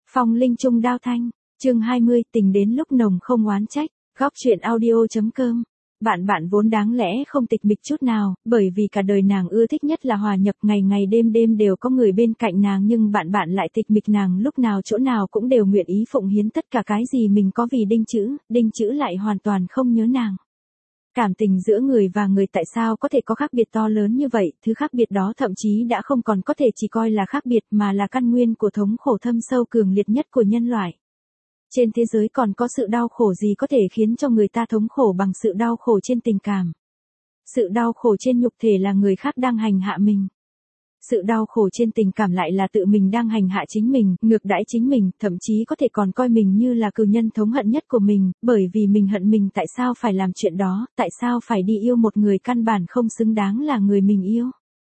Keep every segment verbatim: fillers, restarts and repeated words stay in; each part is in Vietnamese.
Phong linh trung đao thanh, chương hai mươi, tình đến lúc nồng không oán trách, góc truyện audio.com. Bạn bạn vốn đáng lẽ không tịch mịch chút nào, bởi vì cả đời nàng ưa thích nhất là hòa nhập, ngày ngày đêm đêm đều có người bên cạnh nàng, nhưng bạn bạn lại tịch mịch, nàng lúc nào chỗ nào cũng đều nguyện ý phụng hiến tất cả cái gì mình có vì Đinh Chữ, Đinh Chữ lại hoàn toàn không nhớ nàng. Cảm tình giữa người và người tại sao có thể có khác biệt to lớn như vậy, thứ khác biệt đó thậm chí đã không còn có thể chỉ coi là khác biệt mà là căn nguyên của thống khổ thâm sâu cường liệt nhất của nhân loại. Trên thế giới còn có sự đau khổ gì có thể khiến cho người ta thống khổ bằng sự đau khổ trên tình cảm. Sự đau khổ trên nhục thể là người khác đang hành hạ mình. Sự đau khổ trên tình cảm lại là tự mình đang hành hạ chính mình, ngược đãi chính mình, thậm chí có thể còn coi mình như là cừu nhân thống hận nhất của mình, bởi vì mình hận mình tại sao phải làm chuyện đó, tại sao phải đi yêu một người căn bản không xứng đáng là người mình yêu.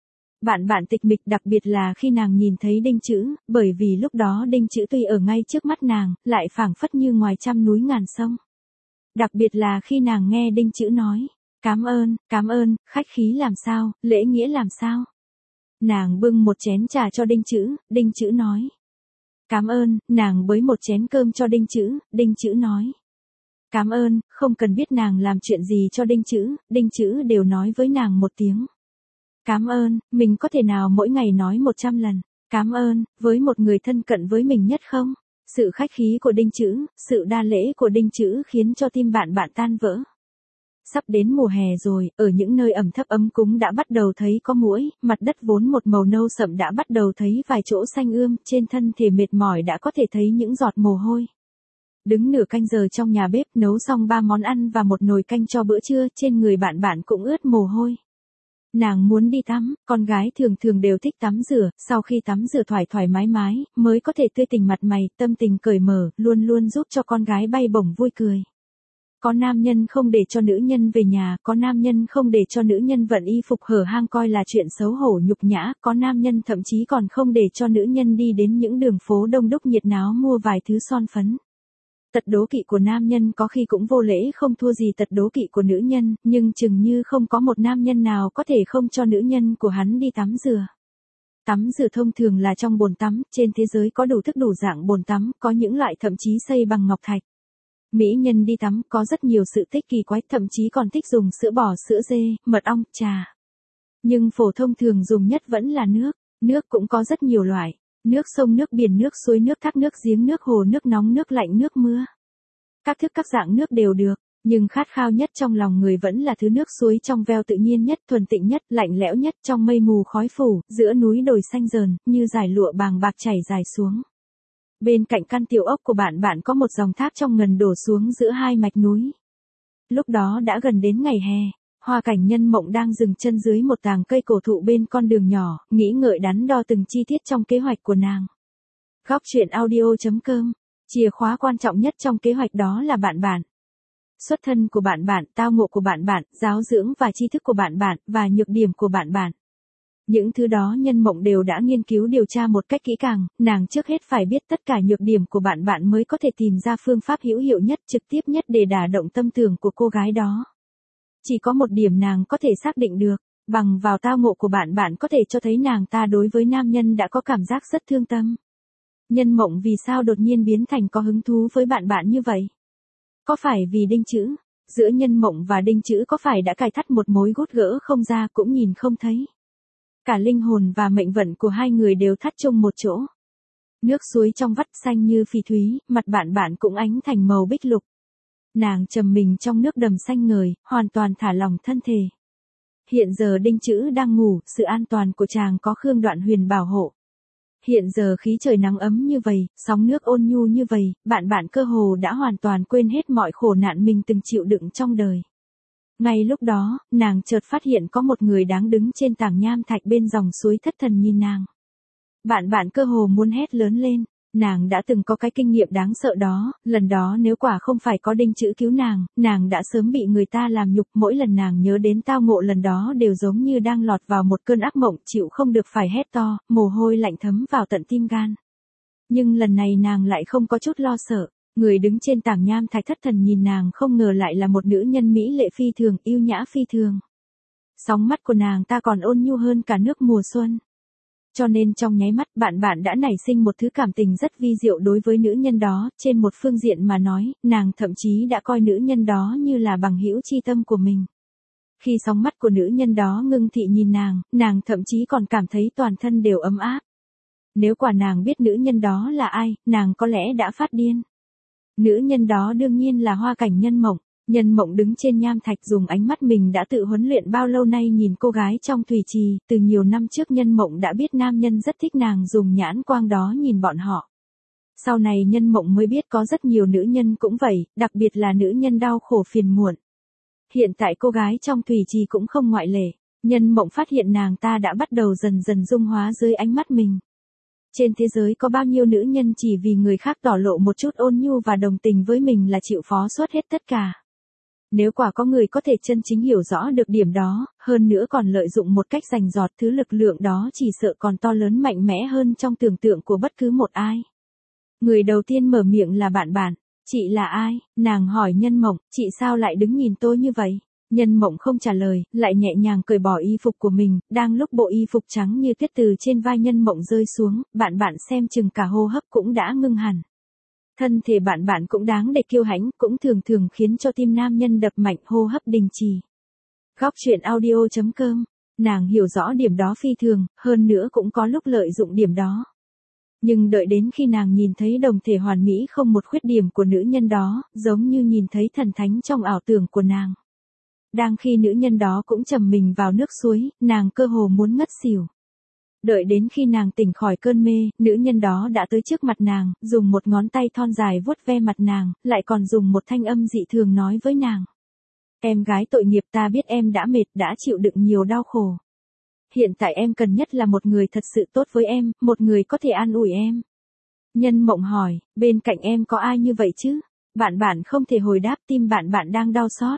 Bạn bạn tịch mịch, đặc biệt là khi nàng nhìn thấy Đinh Chữ, bởi vì lúc đó Đinh Chữ tuy ở ngay trước mắt nàng, lại phảng phất như ngoài trăm núi ngàn sông. Đặc biệt là khi nàng nghe Đinh Chữ nói, "Cám ơn, cám ơn", khách khí làm sao, lễ nghĩa làm sao. Nàng bưng một chén trà cho Đinh Chữ, Đinh Chữ nói, "Cám ơn", nàng bới một chén cơm cho Đinh Chữ, Đinh Chữ nói, "Cám ơn", không cần biết nàng làm chuyện gì cho Đinh Chữ, Đinh Chữ đều nói với nàng một tiếng. "Cám ơn", mình có thể nào mỗi ngày nói một trăm lần, "Cám ơn", với một người thân cận với mình nhất không? Sự khách khí của Đinh Chữ, sự đa lễ của Đinh Chữ khiến cho tim bạn bạn tan vỡ. Sắp đến mùa hè rồi, ở những nơi ẩm thấp ấm cúng đã bắt đầu thấy có muỗi, mặt đất vốn một màu nâu sậm đã bắt đầu thấy vài chỗ xanh ươm, trên thân thể mệt mỏi đã có thể thấy những giọt mồ hôi. Đứng nửa canh giờ trong nhà bếp nấu xong ba món ăn và một nồi canh cho bữa trưa, trên người bạn bạn cũng ướt mồ hôi. Nàng muốn đi tắm, con gái thường thường đều thích tắm rửa, sau khi tắm rửa thoải thoải mái mái, mới có thể tươi tỉnh mặt mày, tâm tình cởi mở, luôn luôn giúp cho con gái bay bổng vui cười. Có nam nhân không để cho nữ nhân về nhà, có nam nhân không để cho nữ nhân vận y phục hở hang coi là chuyện xấu hổ nhục nhã, có nam nhân thậm chí còn không để cho nữ nhân đi đến những đường phố đông đúc nhiệt náo mua vài thứ son phấn. Tật đố kỵ của nam nhân có khi cũng vô lễ không thua gì tật đố kỵ của nữ nhân, nhưng chừng như không có một nam nhân nào có thể không cho nữ nhân của hắn đi tắm rửa. Tắm rửa thông thường là trong bồn tắm, trên thế giới có đủ thức đủ dạng bồn tắm, có những loại thậm chí xây bằng ngọc thạch. Mỹ nhân đi tắm có rất nhiều sự thích kỳ quái, thậm chí còn thích dùng sữa bò, sữa dê, mật ong, trà. Nhưng phổ thông thường dùng nhất vẫn là nước, nước cũng có rất nhiều loại. Nước sông, nước biển, nước suối, nước thác, nước giếng, nước hồ, nước nóng, nước lạnh, nước mưa. Các thức các dạng nước đều được, nhưng khát khao nhất trong lòng người vẫn là thứ nước suối trong veo tự nhiên nhất, thuần tịnh nhất, lạnh lẽo nhất, trong mây mù khói phủ, giữa núi đồi xanh dờn, như dải lụa bàng bạc chảy dài xuống. Bên cạnh căn tiểu ốc của bạn bạn có một dòng thác trong ngần đổ xuống giữa hai mạch núi. Lúc đó đã gần đến ngày hè. Hoa Cảnh Nhân Mộng đang dừng chân dưới một tàng cây cổ thụ bên con đường nhỏ, nghĩ ngợi đắn đo từng chi tiết trong kế hoạch của nàng. Góc truyện audio.com. Chìa khóa quan trọng nhất trong kế hoạch đó là bạn bạn. Xuất thân của bạn bạn, tao ngộ của bạn bạn, giáo dưỡng và tri thức của bạn bạn, và nhược điểm của bạn bạn. Những thứ đó Nhân Mộng đều đã nghiên cứu điều tra một cách kỹ càng, nàng trước hết phải biết tất cả nhược điểm của bạn bạn mới có thể tìm ra phương pháp hữu hiệu nhất, trực tiếp nhất để đả động tâm tưởng của cô gái đó. Chỉ có một điểm nàng có thể xác định được, bằng vào tao ngộ của bạn bạn có thể cho thấy nàng ta đối với nam nhân đã có cảm giác rất thương tâm. Nhân Mộng vì sao đột nhiên biến thành có hứng thú với bạn bạn như vậy? Có phải vì Đinh Chữ? Giữa Nhân Mộng và Đinh Chữ có phải đã cài thắt một mối gút gỡ không ra cũng nhìn không thấy? Cả linh hồn và mệnh vận của hai người đều thắt chung một chỗ. Nước suối trong vắt xanh như phỉ thúy, mặt bạn bạn cũng ánh thành màu bích lục. Nàng trầm mình trong nước đầm xanh ngời, hoàn toàn thả lỏng thân thể. Hiện giờ Đinh Chữ đang ngủ, sự an toàn của chàng có Khương Đoạn Huyền bảo hộ. Hiện giờ khí trời nắng ấm như vậy, sóng nước ôn nhu như vậy, bạn bạn cơ hồ đã hoàn toàn quên hết mọi khổ nạn mình từng chịu đựng trong đời. Ngay lúc đó, nàng chợt phát hiện có một người đáng đứng trên tảng nham thạch bên dòng suối thất thần nhìn nàng. Bạn bạn cơ hồ muốn hét lớn lên. Nàng đã từng có cái kinh nghiệm đáng sợ đó, lần đó nếu quả không phải có Đinh Chữ cứu nàng, nàng đã sớm bị người ta làm nhục, mỗi lần nàng nhớ đến tao ngộ lần đó đều giống như đang lọt vào một cơn ác mộng, chịu không được phải hét to, mồ hôi lạnh thấm vào tận tim gan. Nhưng lần này nàng lại không có chút lo sợ, người đứng trên tảng nham thạch thất thần nhìn nàng không ngờ lại là một nữ nhân mỹ lệ phi thường, yêu nhã phi thường. Sóng mắt của nàng ta còn ôn nhu hơn cả nước mùa xuân. Cho nên trong nháy mắt bạn bạn đã nảy sinh một thứ cảm tình rất vi diệu đối với nữ nhân đó, trên một phương diện mà nói, nàng thậm chí đã coi nữ nhân đó như là bằng hữu chi tâm của mình. Khi sóng mắt của nữ nhân đó ngưng thị nhìn nàng, nàng thậm chí còn cảm thấy toàn thân đều ấm áp. Nếu quả nàng biết nữ nhân đó là ai, nàng có lẽ đã phát điên. Nữ nhân đó đương nhiên là Hoa Cảnh Nhân Mộng. Nhân Mộng đứng trên nham thạch dùng ánh mắt mình đã tự huấn luyện bao lâu nay nhìn cô gái trong thủy trì, từ nhiều năm trước Nhân Mộng đã biết nam nhân rất thích nàng dùng nhãn quang đó nhìn bọn họ. Sau này Nhân Mộng mới biết có rất nhiều nữ nhân cũng vậy, đặc biệt là nữ nhân đau khổ phiền muộn. Hiện tại cô gái trong thủy trì cũng không ngoại lệ, Nhân Mộng phát hiện nàng ta đã bắt đầu dần dần dung hóa dưới ánh mắt mình. Trên thế giới có bao nhiêu nữ nhân chỉ vì người khác tỏ lộ một chút ôn nhu và đồng tình với mình là chịu phó suốt hết tất cả. Nếu quả có người có thể chân chính hiểu rõ được điểm đó, hơn nữa còn lợi dụng một cách rành rọt, thứ lực lượng đó chỉ sợ còn to lớn mạnh mẽ hơn trong tưởng tượng của bất cứ một ai. Người đầu tiên mở miệng là bạn bạn. Chị là ai? Nàng hỏi Nhân Mộng, chị sao lại đứng nhìn tôi như vậy? Nhân Mộng không trả lời, lại nhẹ nhàng cởi bỏ y phục của mình, đang lúc bộ y phục trắng như tuyết từ trên vai Nhân Mộng rơi xuống, bạn bạn xem chừng cả hô hấp cũng đã ngưng hẳn. Thân thể bạn bạn cũng đáng để kiêu hãnh, cũng thường thường khiến cho tim nam nhân đập mạnh, hô hấp đình trì. Góc truyện audio chấm com, nàng hiểu rõ điểm đó phi thường, hơn nữa cũng có lúc lợi dụng điểm đó. Nhưng đợi đến khi nàng nhìn thấy đồng thể hoàn mỹ không một khuyết điểm của nữ nhân đó, giống như nhìn thấy thần thánh trong ảo tưởng của nàng. Đang khi nữ nhân đó cũng trầm mình vào nước suối, nàng cơ hồ muốn ngất xỉu. Đợi đến khi nàng tỉnh khỏi cơn mê, nữ nhân đó đã tới trước mặt nàng, dùng một ngón tay thon dài vuốt ve mặt nàng, lại còn dùng một thanh âm dị thường nói với nàng. Em gái tội nghiệp, ta biết em đã mệt, đã chịu đựng nhiều đau khổ. Hiện tại em cần nhất là một người thật sự tốt với em, một người có thể an ủi em. Nhân Mộng hỏi, bên cạnh em có ai như vậy chứ? Bạn bạn không thể hồi đáp, tim bạn bạn đang đau xót.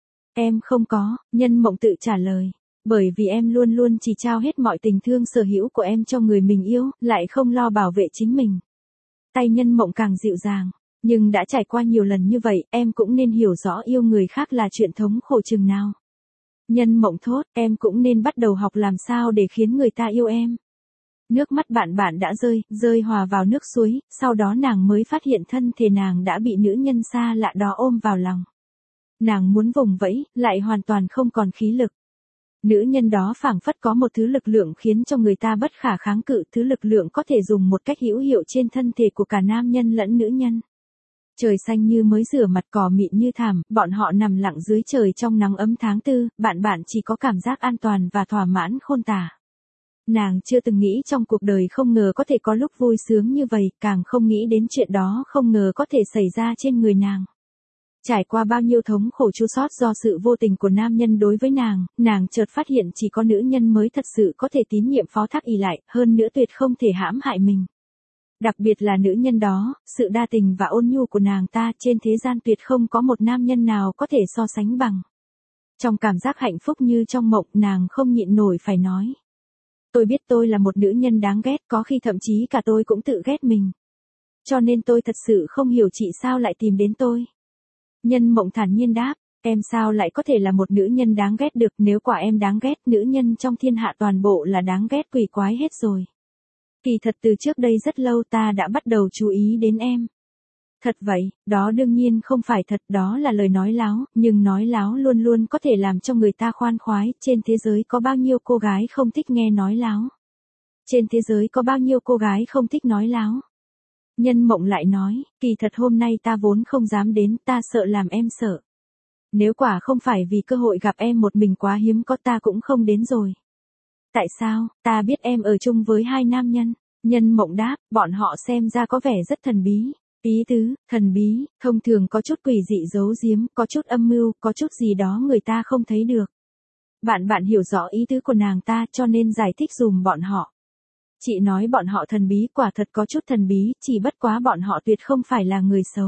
Em không có, Nhân Mộng tự trả lời. Bởi vì em luôn luôn chỉ trao hết mọi tình thương sở hữu của em cho người mình yêu, lại không lo bảo vệ chính mình. Tay Nhân Mộng càng dịu dàng, nhưng đã trải qua nhiều lần như vậy, em cũng nên hiểu rõ yêu người khác là chuyện thống khổ chừng nào. Nhân Mộng thốt, em cũng nên bắt đầu học làm sao để khiến người ta yêu em. Nước mắt bạn bạn đã rơi, rơi hòa vào nước suối, sau đó nàng mới phát hiện thân thể nàng đã bị nữ nhân xa lạ đó ôm vào lòng. Nàng muốn vùng vẫy, lại hoàn toàn không còn khí lực. Nữ nhân đó phảng phất có một thứ lực lượng khiến cho người ta bất khả kháng cự, thứ lực lượng có thể dùng một cách hữu hiệu trên thân thể của cả nam nhân lẫn nữ nhân. Trời xanh như mới rửa mặt, cỏ mịn như thảm, bọn họ nằm lặng dưới trời trong nắng ấm tháng tư, bạn bạn chỉ có cảm giác an toàn và thỏa mãn khôn tả. Nàng chưa từng nghĩ trong cuộc đời không ngờ có thể có lúc vui sướng như vậy, càng không nghĩ đến chuyện đó không ngờ có thể xảy ra trên người nàng. Trải qua bao nhiêu thống khổ chua xót do sự vô tình của nam nhân đối với nàng, nàng chợt phát hiện chỉ có nữ nhân mới thật sự có thể tín nhiệm phó thác ỷ lại, hơn nữa tuyệt không thể hãm hại mình. Đặc biệt là nữ nhân đó, sự đa tình và ôn nhu của nàng ta trên thế gian tuyệt không có một nam nhân nào có thể so sánh bằng. Trong cảm giác hạnh phúc như trong mộng, nàng không nhịn nổi phải nói. Tôi biết tôi là một nữ nhân đáng ghét, có khi thậm chí cả tôi cũng tự ghét mình. Cho nên tôi thật sự không hiểu chị sao lại tìm đến tôi. Nhân Mộng thản nhiên đáp, em sao lại có thể là một nữ nhân đáng ghét được, nếu quả em đáng ghét, nữ nhân trong thiên hạ toàn bộ là đáng ghét quỷ quái hết rồi. Kỳ thật từ trước đây rất lâu ta đã bắt đầu chú ý đến em. Thật vậy, đó đương nhiên không phải thật, đó là lời nói láo, nhưng nói láo luôn luôn có thể làm cho người ta khoan khoái, trên thế giới có bao nhiêu cô gái không thích nghe nói láo. Trên thế giới có bao nhiêu cô gái không thích nói láo. Nhân Mộng lại nói, kỳ thật hôm nay ta vốn không dám đến, ta sợ làm em sợ. Nếu quả không phải vì cơ hội gặp em một mình quá hiếm có, ta cũng không đến rồi. Tại sao? Ta biết em ở chung với hai nam nhân. Nhân Mộng đáp, bọn họ xem ra có vẻ rất thần bí. Ý tứ, thần bí, thông thường có chút quỷ dị giấu giếm, có chút âm mưu, có chút gì đó người ta không thấy được. Bạn bạn hiểu rõ ý tứ của nàng ta cho nên giải thích dùm bọn họ. Chị nói bọn họ thần bí, quả thật có chút thần bí, chỉ bất quá bọn họ tuyệt không phải là người xấu.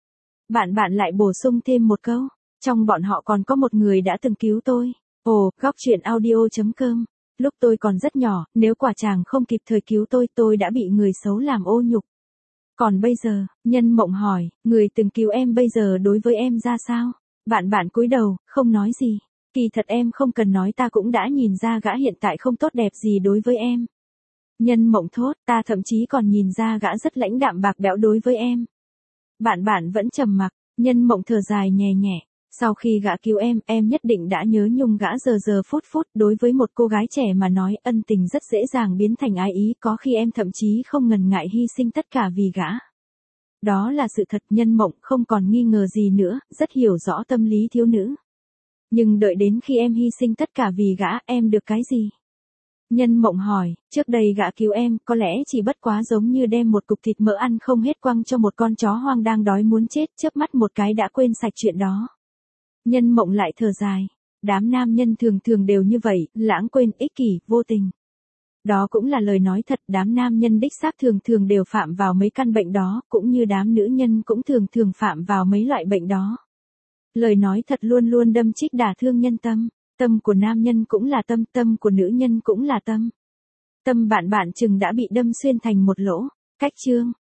Bạn bạn lại bổ sung thêm một câu, trong bọn họ còn có một người đã từng cứu tôi. Ồ, góc truyện audio chấm com. Lúc tôi còn rất nhỏ, nếu quả chàng không kịp thời cứu tôi, tôi đã bị người xấu làm ô nhục. Còn bây giờ, Nhân Mộng hỏi, người từng cứu em bây giờ đối với em ra sao? Bạn bạn cúi đầu, không nói gì. Kỳ thật em không cần nói, ta cũng đã nhìn ra gã hiện tại không tốt đẹp gì đối với em. Nhân Mộng thốt, ta thậm chí còn nhìn ra gã rất lãnh đạm bạc bẽo đối với em. Bạn bạn vẫn trầm mặc, Nhân Mộng thở dài nhẹ nhẹ. Sau khi gã cứu em, em nhất định đã nhớ nhung gã giờ giờ phút phút. Đối với một cô gái trẻ mà nói, ân tình rất dễ dàng biến thành ái ý, có khi em thậm chí không ngần ngại hy sinh tất cả vì gã. Đó là sự thật. Nhân Mộng không còn nghi ngờ gì nữa, rất hiểu rõ tâm lý thiếu nữ. Nhưng đợi đến khi em hy sinh tất cả vì gã, em được cái gì? Nhân Mộng hỏi, trước đây gã cứu em, có lẽ chỉ bất quá giống như đem một cục thịt mỡ ăn không hết quăng cho một con chó hoang đang đói muốn chết, chớp mắt một cái đã quên sạch chuyện đó. Nhân Mộng lại thở dài, đám nam nhân thường thường đều như vậy, lãng quên, ích kỷ, vô tình. Đó cũng là lời nói thật, đám nam nhân đích xác thường thường đều phạm vào mấy căn bệnh đó, cũng như đám nữ nhân cũng thường thường phạm vào mấy loại bệnh đó. Lời nói thật luôn luôn đâm chích đả thương nhân tâm, tâm của nam nhân cũng là tâm, tâm của nữ nhân cũng là tâm. Tâm bạn bạn chừng đã bị đâm xuyên thành một lỗ. Cách chương